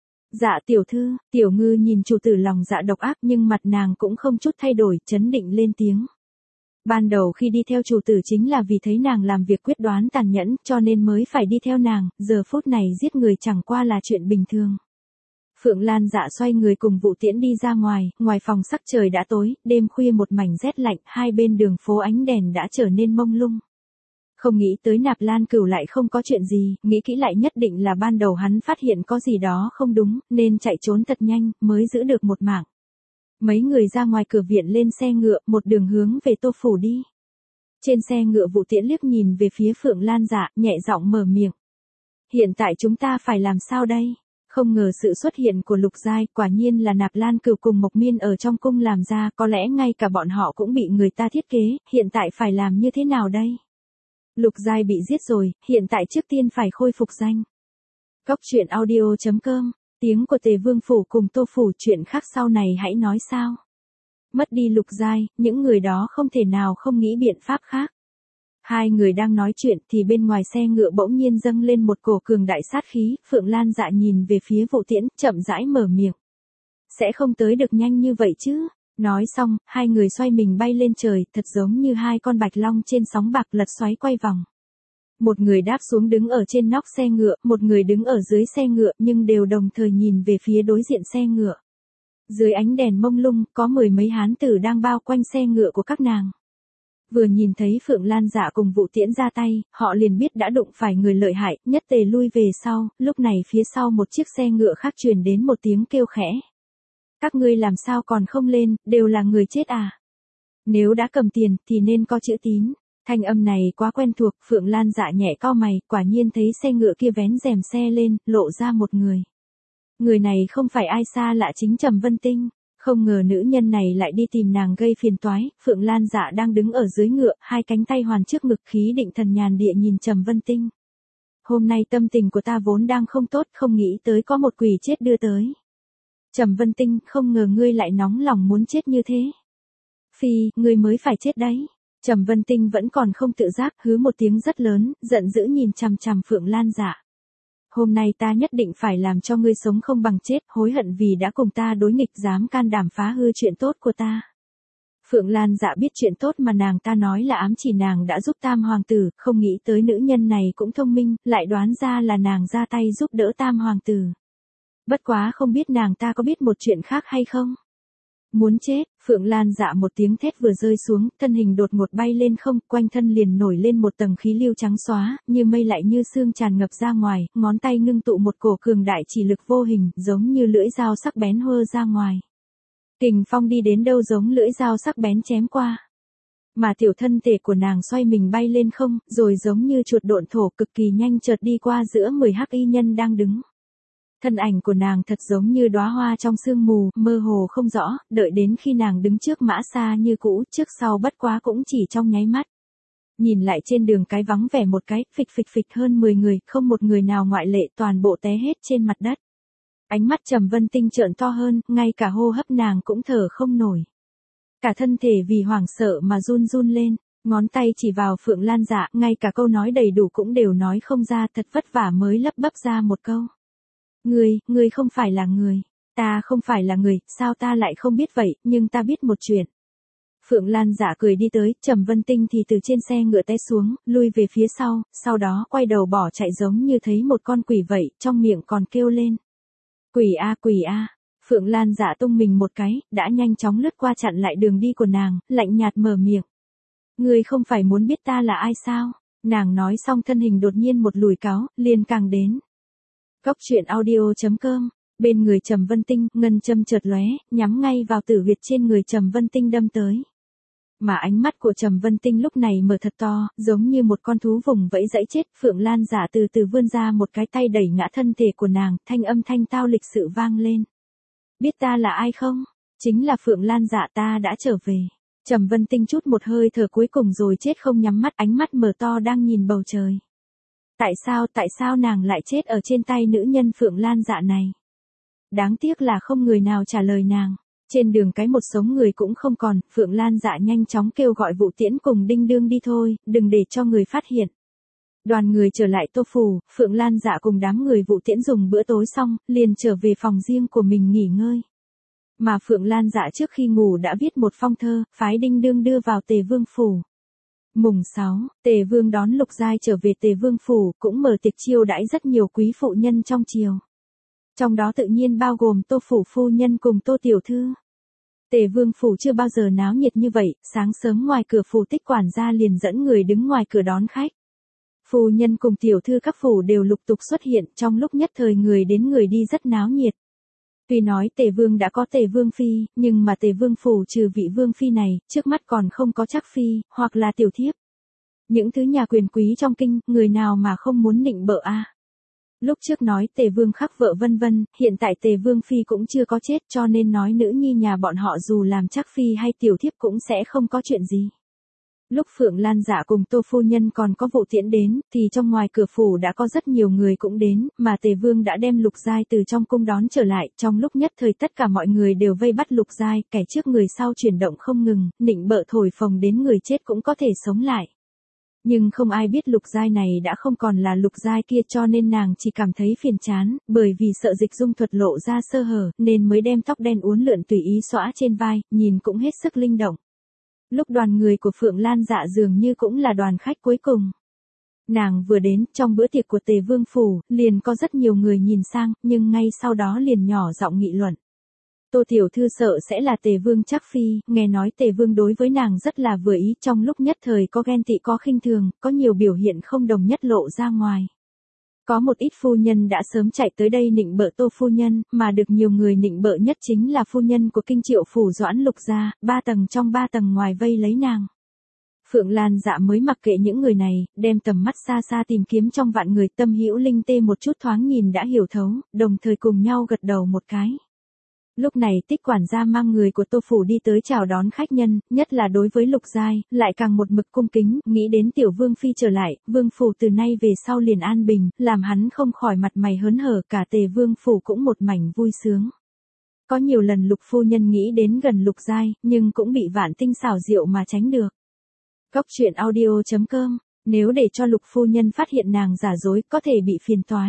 Dạ tiểu thư, Tiểu Ngư nhìn chủ tử lòng dạ độc ác nhưng mặt nàng cũng không chút thay đổi, chấn định lên tiếng. Ban đầu khi đi theo chủ tử chính là vì thấy nàng làm việc quyết đoán tàn nhẫn cho nên mới phải đi theo nàng, giờ phút này giết người chẳng qua là chuyện bình thường. Phượng Lan Dạ xoay người cùng Vũ Tiễn đi ra ngoài, ngoài phòng sắc trời đã tối, đêm khuya một mảnh rét lạnh, hai bên đường phố ánh đèn đã trở nên mông lung. Không nghĩ tới Nạp Lan Cửu lại không có chuyện gì, nghĩ kỹ lại nhất định là ban đầu hắn phát hiện có gì đó không đúng, nên chạy trốn thật nhanh, mới giữ được một mạng. Mấy người ra ngoài cửa viện lên xe ngựa, một đường hướng về Tô Phủ đi. Trên xe ngựa Vũ Tiễn liếc nhìn về phía Phượng Lan Dạ, nhẹ giọng mở miệng. Hiện tại chúng ta phải làm sao đây? Không ngờ sự xuất hiện của Lục Giai, quả nhiên là Nạp Lan Cửu cùng Mộc Miên ở trong cung làm ra, có lẽ ngay cả bọn họ cũng bị người ta thiết kế, hiện tại phải làm như thế nào đây? Lục Giai bị giết rồi, hiện tại trước tiên phải khôi phục danh. Góc truyện audio.com, tiếng của Tề Vương Phủ cùng Tô Phủ, chuyện khác sau này hãy nói sao. Mất đi Lục Giai, những người đó không thể nào không nghĩ biện pháp khác. Hai người đang nói chuyện thì bên ngoài xe ngựa bỗng nhiên dâng lên một cổ cường đại sát khí, Phượng Lan Dạ nhìn về phía Vũ Tiễn, chậm rãi mở miệng. Sẽ không tới được nhanh như vậy chứ. Nói xong, hai người xoay mình bay lên trời, thật giống như hai con bạch long trên sóng bạc lật xoáy quay vòng. Một người đáp xuống đứng ở trên nóc xe ngựa, một người đứng ở dưới xe ngựa nhưng đều đồng thời nhìn về phía đối diện xe ngựa. Dưới ánh đèn mông lung, có mười mấy hán tử đang bao quanh xe ngựa của các nàng. Vừa nhìn thấy Phượng Lan Dạ cùng Vũ Tiễn ra tay, họ liền biết đã đụng phải người lợi hại, nhất tề lui về sau, lúc này phía sau một chiếc xe ngựa khác truyền đến một tiếng kêu khẽ. Các ngươi làm sao còn không lên, đều là người chết à? Nếu đã cầm tiền, thì nên có chữ tín. Thanh âm này quá quen thuộc, Phượng Lan Dạ nhẹ cau mày, quả nhiên thấy xe ngựa kia vén rèm xe lên, lộ ra một người. Người này không phải ai xa lạ chính Trầm Vân Tinh. Không ngờ nữ nhân này lại đi tìm nàng gây phiền toái, Phượng Lan Dạ đang đứng ở dưới ngựa, hai cánh tay hoàn trước ngực khí định thần nhàn địa nhìn Trầm Vân Tinh. Hôm nay tâm tình của ta vốn đang không tốt, không nghĩ tới có một quỷ chết đưa tới. Trầm Vân Tinh, không ngờ ngươi lại nóng lòng muốn chết như thế. Phi, ngươi mới phải chết đấy. Trầm Vân Tinh vẫn còn không tự giác, hứ một tiếng rất lớn, giận dữ nhìn chằm chằm Phượng Lan Dạ. Hôm nay ta nhất định phải làm cho ngươi sống không bằng chết, hối hận vì đã cùng ta đối nghịch, dám can đảm phá hư chuyện tốt của ta. Phượng Lan Dạ biết chuyện tốt mà nàng ta nói là ám chỉ nàng đã giúp Tam Hoàng tử, không nghĩ tới nữ nhân này cũng thông minh, lại đoán ra là nàng ra tay giúp đỡ Tam Hoàng tử. Bất quá không biết nàng ta có biết một chuyện khác hay không? Muốn chết, Phượng Lan Dạ một tiếng thét vừa rơi xuống, thân hình đột ngột bay lên không, quanh thân liền nổi lên một tầng khí lưu trắng xóa, như mây lại như sương tràn ngập ra ngoài, ngón tay ngưng tụ một cổ cường đại chỉ lực vô hình, giống như lưỡi dao sắc bén hơ ra ngoài. Kình phong đi đến đâu giống lưỡi dao sắc bén chém qua. Mà tiểu thân thể của nàng xoay mình bay lên không, rồi giống như chuột độn thổ cực kỳ nhanh chợt đi qua giữa 10 hắc y nhân đang đứng. Thân ảnh của nàng thật giống như đóa hoa trong sương mù, mơ hồ không rõ, đợi đến khi nàng đứng trước mã xa như cũ, trước sau bất quá cũng chỉ trong nháy mắt. Nhìn lại trên đường cái vắng vẻ một cái, phịch phịch phịch hơn 10 người, không một người nào ngoại lệ, toàn bộ té hết trên mặt đất. Ánh mắt Trầm Vân Tinh trợn to hơn, ngay cả hô hấp nàng cũng thở không nổi. Cả thân thể vì hoảng sợ mà run run lên, ngón tay chỉ vào Phượng Lan Dạ, ngay cả câu nói đầy đủ cũng đều nói không ra, thật vất vả mới lắp bắp ra một câu. Ngươi không phải là người. Ta không phải là người, sao ta lại không biết vậy, nhưng ta biết một chuyện. Phượng Lan Dạ cười đi tới, Trầm Vân Tinh thì từ trên xe ngựa té xuống, lui về phía sau đó quay đầu bỏ chạy giống như thấy một con quỷ vậy, trong miệng còn kêu lên. Quỷ a. Phượng Lan Dạ tung mình một cái, đã nhanh chóng lướt qua chặn lại đường đi của nàng, lạnh nhạt mở miệng. Ngươi không phải muốn biết ta là ai sao? Nàng nói xong thân hình đột nhiên một lùi cáo, liền càng đến. Góc truyện audio.com, bên người Trầm Vân Tinh, ngân châm chợt lóe, nhắm ngay vào tử huyệt trên người Trầm Vân Tinh đâm tới. Mà ánh mắt của Trầm Vân Tinh lúc này mở thật to, giống như một con thú vùng vẫy dãy chết, Phượng Lan Dạ từ từ vươn ra một cái tay đẩy ngã thân thể của nàng, thanh âm thanh tao lịch sự vang lên. Biết ta là ai không? Chính là Phượng Lan Dạ, ta đã trở về. Trầm Vân Tinh chút một hơi thở cuối cùng rồi chết không nhắm mắt, ánh mắt mở to đang nhìn bầu trời. Tại sao nàng lại chết ở trên tay nữ nhân Phượng Lan Dạ này? Đáng tiếc là không người nào trả lời nàng. Trên đường cái một sống người cũng không còn, Phượng Lan Dạ nhanh chóng kêu gọi Vũ Tiễn cùng Đinh Đương đi thôi, đừng để cho người phát hiện. Đoàn người trở lại Tô Phủ, Phượng Lan Dạ cùng đám người Vũ Tiễn dùng bữa tối xong, liền trở về phòng riêng của mình nghỉ ngơi. Mà Phượng Lan Dạ trước khi ngủ đã viết một phong thơ, phái Đinh Đương đưa vào Tề Vương Phủ. Mùng 6, Tề Vương đón Lục Giai trở về Tề Vương Phủ, cũng mở tiệc chiêu đãi rất nhiều quý phụ nhân trong triều. Trong đó tự nhiên bao gồm Tô phủ phu nhân cùng Tô tiểu thư. Tề Vương phủ chưa bao giờ náo nhiệt như vậy, sáng sớm ngoài cửa phủ Tích quản gia liền dẫn người đứng ngoài cửa đón khách. Phu nhân cùng tiểu thư các phủ đều lục tục xuất hiện, trong lúc nhất thời người đến người đi rất náo nhiệt. Tuy nói Tề Vương đã có Tề Vương phi, nhưng mà Tề Vương phủ trừ vị Vương phi này, trước mắt còn không có Trác phi, hoặc là tiểu thiếp. Những thứ nhà quyền quý trong kinh, người nào mà không muốn nịnh bợ a? Lúc trước nói Tề Vương khắc vợ vân vân, hiện tại Tề Vương phi cũng chưa có chết, cho nên nói nữ nhi nhà bọn họ dù làm Trác phi hay tiểu thiếp cũng sẽ không có chuyện gì. Lúc Phượng Lan Dạ cùng Tô phu nhân còn có vụ tiễn đến, thì trong ngoài cửa phủ đã có rất nhiều người cũng đến, mà Tề Vương đã đem Lục Giai từ trong cung đón trở lại, trong lúc nhất thời tất cả mọi người đều vây bắt Lục Giai, kẻ trước người sau chuyển động không ngừng, nịnh bợ thổi phồng đến người chết cũng có thể sống lại. Nhưng không ai biết Lục Giai này đã không còn là Lục Giai kia, cho nên nàng chỉ cảm thấy phiền chán, bởi vì sợ Dịch Dung thuật lộ ra sơ hở, nên mới đem tóc đen uốn lượn tùy ý xõa trên vai, nhìn cũng hết sức linh động. Lúc đoàn người của Phượng Lan Dạ dường như cũng là đoàn khách cuối cùng. Nàng vừa đến, trong bữa tiệc của Tề Vương phủ, liền có rất nhiều người nhìn sang, nhưng ngay sau đó liền nhỏ giọng nghị luận. Tô tiểu thư sợ sẽ là Tề Vương Trác phi, nghe nói Tề Vương đối với nàng rất là vừa ý, trong lúc nhất thời có ghen tị có khinh thường, có nhiều biểu hiện không đồng nhất lộ ra ngoài. Có một ít phu nhân đã sớm chạy tới đây nịnh bợ Tô phu nhân, mà được nhiều người nịnh bợ nhất chính là phu nhân của kinh Triệu phủ Doãn Lục gia, 3 tầng trong 3 tầng ngoài vây lấy nàng. Phượng Lan Dạ mới mặc kệ những người này, đem tầm mắt xa xa tìm kiếm trong vạn người, tâm hữu linh tê một chút thoáng nhìn đã hiểu thấu, đồng thời cùng nhau gật đầu một cái. Lúc này Tích quản gia mang người của Tô phủ đi tới chào đón khách nhân, nhất là đối với Lục Giai, lại càng một mực cung kính, nghĩ đến tiểu Vương phi trở lại, Vương phủ từ nay về sau liền an bình, làm hắn không khỏi mặt mày hớn hở, cả Tề Vương phủ cũng một mảnh vui sướng. Có nhiều lần Lục phu nhân nghĩ đến gần Lục Giai, nhưng cũng bị Vạn Tinh xảo diệu mà tránh được. Góc truyện audio.com, nếu để cho Lục phu nhân phát hiện nàng giả dối, có thể bị phiền toái.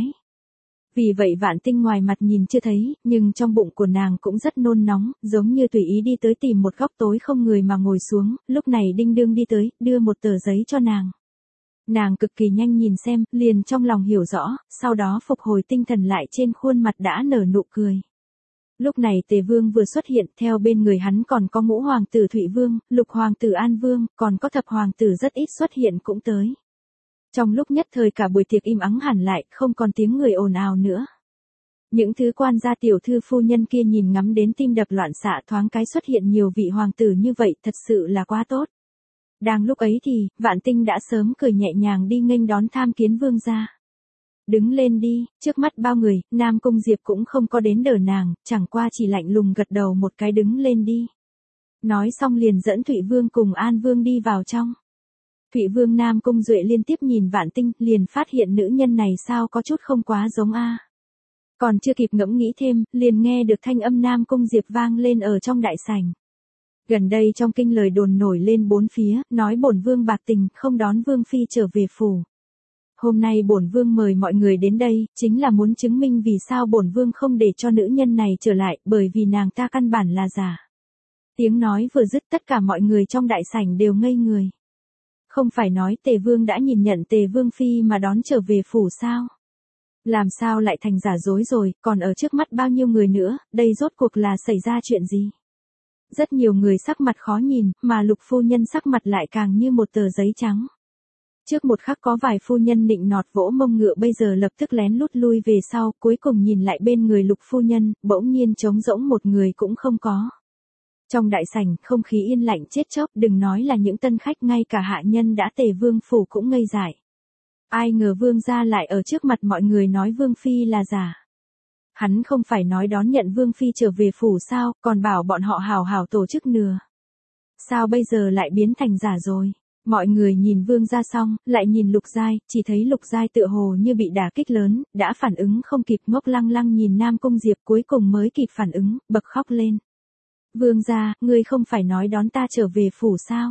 Vì vậy Vạn Tinh ngoài mặt nhìn chưa thấy, nhưng trong bụng của nàng cũng rất nôn nóng, giống như tùy ý đi tới tìm một góc tối không người mà ngồi xuống, lúc này Đinh Đương đi tới, đưa một tờ giấy cho nàng. Nàng cực kỳ nhanh nhìn xem, liền trong lòng hiểu rõ, sau đó phục hồi tinh thần lại, trên khuôn mặt đã nở nụ cười. Lúc này Tề Vương vừa xuất hiện, theo bên người hắn còn có Ngũ hoàng tử Thụy Vương, Lục hoàng tử An Vương, còn có Thập hoàng tử rất ít xuất hiện cũng tới. Trong lúc nhất thời cả buổi tiệc im ắng hẳn lại, không còn tiếng người ồn ào nữa. Những thứ quan gia tiểu thư phu nhân kia nhìn ngắm đến tim đập loạn xạ, thoáng cái xuất hiện nhiều vị hoàng tử như vậy, thật sự là quá tốt. Đang lúc ấy thì, Vạn Tinh đã sớm cười nhẹ nhàng đi nghênh đón tham kiến vương gia. Đứng lên đi, trước mắt bao người, Nam Cung Diệp cũng không có đến đỡ nàng, chẳng qua chỉ lạnh lùng gật đầu một cái, đứng lên đi. Nói xong liền dẫn Thụy Vương cùng An Vương đi vào trong. Thụy Vương Nam Cung Duệ liên tiếp nhìn Vạn Tinh, liền phát hiện nữ nhân này sao có chút không quá giống a. Còn chưa kịp ngẫm nghĩ thêm, liền nghe được thanh âm Nam Cung Diệp vang lên ở trong đại sảnh. Gần đây trong kinh lời đồn nổi lên bốn phía, nói bổn vương bạc tình, không đón vương phi trở về phủ. Hôm nay bổn vương mời mọi người đến đây, chính là muốn chứng minh vì sao bổn vương không để cho nữ nhân này trở lại, bởi vì nàng ta căn bản là giả. Tiếng nói vừa dứt, tất cả mọi người trong đại sảnh đều ngây người. Không phải nói Tề Vương đã nhìn nhận Tề Vương phi mà đón trở về phủ sao? Làm sao lại thành giả dối rồi, còn ở trước mắt bao nhiêu người nữa, đây rốt cuộc là xảy ra chuyện gì? Rất nhiều người sắc mặt khó nhìn, mà Lục phu nhân sắc mặt lại càng như một tờ giấy trắng. Trước một khắc có vài phu nhân nịnh nọt vỗ mông ngựa, bây giờ lập tức lén lút lui về sau, cuối cùng nhìn lại bên người Lục phu nhân, bỗng nhiên trống rỗng một người cũng không có. Trong đại sảnh, không khí yên lạnh chết chóc, đừng nói là những tân khách, ngay cả hạ nhân đã Tề Vương phủ cũng ngây dại. Ai ngờ vương gia lại ở trước mặt mọi người nói vương phi là giả. Hắn không phải nói đón nhận vương phi trở về phủ sao, còn bảo bọn họ hào hào tổ chức nừa. Sao bây giờ lại biến thành giả rồi? Mọi người nhìn vương gia xong, lại nhìn Lục Giai, chỉ thấy Lục Giai tựa hồ như bị đả kích lớn, đã phản ứng không kịp, ngốc lăng lăng nhìn Nam Cung Diệp, cuối cùng mới kịp phản ứng, bật khóc lên. Vương gia, ngươi không phải nói đón ta trở về phủ sao?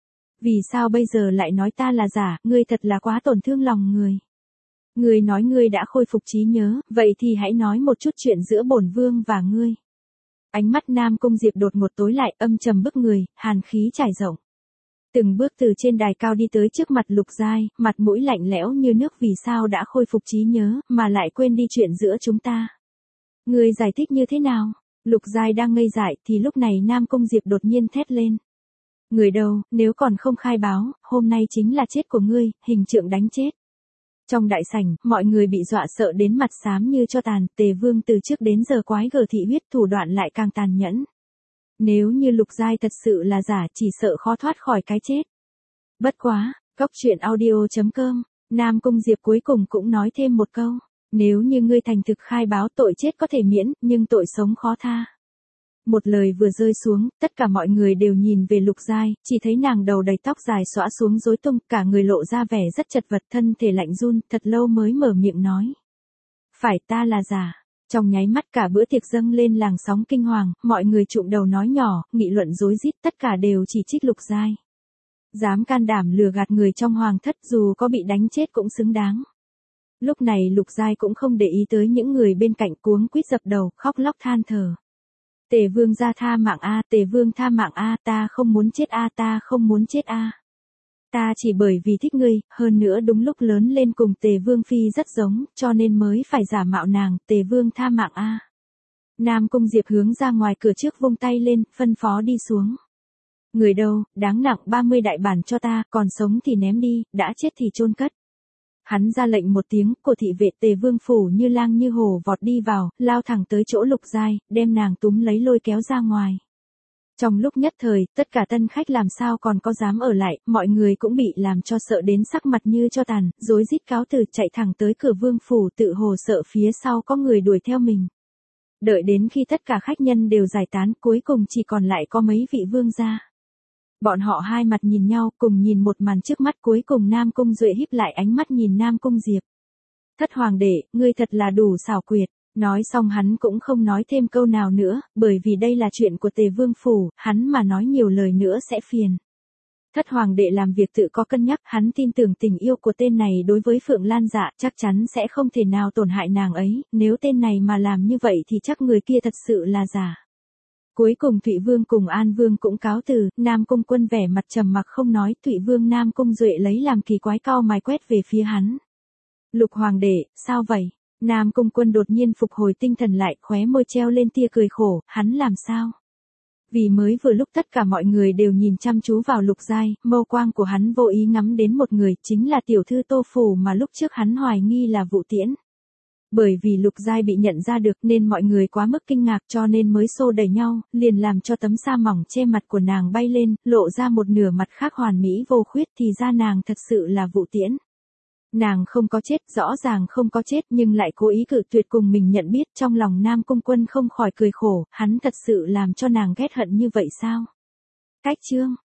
Vì sao bây giờ lại nói ta là giả, ngươi thật là quá tổn thương lòng người. Ngươi nói ngươi đã khôi phục trí nhớ, vậy thì hãy nói một chút chuyện giữa bổn vương và ngươi. Ánh mắt Nam Cung Diệp đột ngột tối lại, âm trầm bức người, hàn khí trải rộng. Từng bước từ trên đài cao đi tới trước mặt Lục Giai, mặt mũi lạnh lẽo như nước, vì sao đã khôi phục trí nhớ, mà lại quên đi chuyện giữa chúng ta. Ngươi giải thích như thế nào? Lục Giai đang ngây dại thì lúc này Nam Cung Diệp đột nhiên thét lên. Người đâu, nếu còn không khai báo, hôm nay chính là chết của ngươi, hình trượng đánh chết. Trong đại sảnh, mọi người bị dọa sợ đến mặt xám như cho tàn, Tề Vương từ trước đến giờ quái gở thị huyết, thủ đoạn lại càng tàn nhẫn. Nếu như Lục Giai thật sự là giả, chỉ sợ khó thoát khỏi cái chết. Bất quá, cóc truyện audio.com, Nam Cung Diệp cuối cùng cũng nói thêm một câu. Nếu như ngươi thành thực khai báo, tội chết có thể miễn, nhưng tội sống khó tha. Một lời vừa rơi xuống, tất cả mọi người đều nhìn về Lục Giai, chỉ thấy nàng đầu đầy tóc dài xõa xuống rối tung, cả người lộ ra vẻ rất chật vật, thân thể lạnh run, thật lâu mới mở miệng nói. Phải, ta là giả. Trong nháy mắt cả bữa tiệc dâng lên làn sóng kinh hoàng, mọi người trụm đầu nói nhỏ, nghị luận rối rít, tất cả đều chỉ trích Lục Giai. Dám can đảm lừa gạt người trong hoàng thất, dù có bị đánh chết cũng xứng đáng. Lúc này Lục Giai cũng không để ý tới những người bên cạnh, cuống quýt dập đầu, khóc lóc than thở. Tề Vương gia tha mạng a, Tề Vương tha mạng a, ta không muốn chết a, ta không muốn chết a. Ta chỉ bởi vì thích ngươi, hơn nữa đúng lúc lớn lên cùng Tề Vương phi rất giống, cho nên mới phải giả mạo nàng, Tề Vương tha mạng a. Nam Cung Diệp hướng ra ngoài cửa trước vung tay lên, phân phó đi xuống. Người đâu, đáng nặng 30 đại bản cho ta, còn sống thì ném đi, đã chết thì chôn cất. Hắn ra lệnh một tiếng, cổ thị vệ Tề Vương phủ như lang như hổ vọt đi vào, lao thẳng tới chỗ Lục Giai, đem nàng túm lấy lôi kéo ra ngoài. Trong lúc nhất thời, tất cả tân khách làm sao còn có dám ở lại, mọi người cũng bị làm cho sợ đến sắc mặt như cho tàn, rối rít cáo từ chạy thẳng tới cửa vương phủ, tự hồ sợ phía sau có người đuổi theo mình. Đợi đến khi tất cả khách nhân đều giải tán, cuối cùng chỉ còn lại có mấy vị vương gia. Bọn họ hai mặt nhìn nhau, cùng nhìn một màn trước mắt, cuối cùng Nam Cung Duệ híp lại ánh mắt nhìn Nam Cung Diệp. Thất hoàng đệ, ngươi thật là đủ xảo quyệt. Nói xong hắn cũng không nói thêm câu nào nữa, bởi vì đây là chuyện của Tề Vương phủ, hắn mà nói nhiều lời nữa sẽ phiền. Thất hoàng đệ làm việc tự có cân nhắc, hắn tin tưởng tình yêu của tên này đối với Phượng Lan Dạ chắc chắn sẽ không thể nào tổn hại nàng ấy, nếu tên này mà làm như vậy thì chắc người kia thật sự là giả. Cuối cùng Thụy Vương cùng An Vương cũng cáo từ, Nam Cung Quân vẻ mặt trầm mặc không nói, Thụy Vương Nam Cung Duệ lấy làm kỳ quái, cau mày quét về phía hắn. Lục hoàng đệ, sao vậy? Nam Cung Quân đột nhiên phục hồi tinh thần lại, khóe môi treo lên tia cười khổ, hắn làm sao? Vì mới vừa lúc tất cả mọi người đều nhìn chăm chú vào Lục Giai, mâu quang của hắn vô ý ngắm đến một người, chính là tiểu thư Tô Phủ mà lúc trước hắn hoài nghi là Vũ Tiễn. Bởi vì Lục Giai bị nhận ra được nên mọi người quá mức kinh ngạc cho nên mới xô đẩy nhau, liền làm cho tấm sa mỏng che mặt của nàng bay lên, lộ ra một nửa mặt khác hoàn mỹ vô khuyết, thì ra nàng thật sự là Vũ Tiễn. Nàng không có chết, rõ ràng không có chết nhưng lại cố ý cự tuyệt cùng mình nhận biết, trong lòng Nam Cung Quân không khỏi cười khổ, hắn thật sự làm cho nàng ghét hận như vậy sao? Cách chương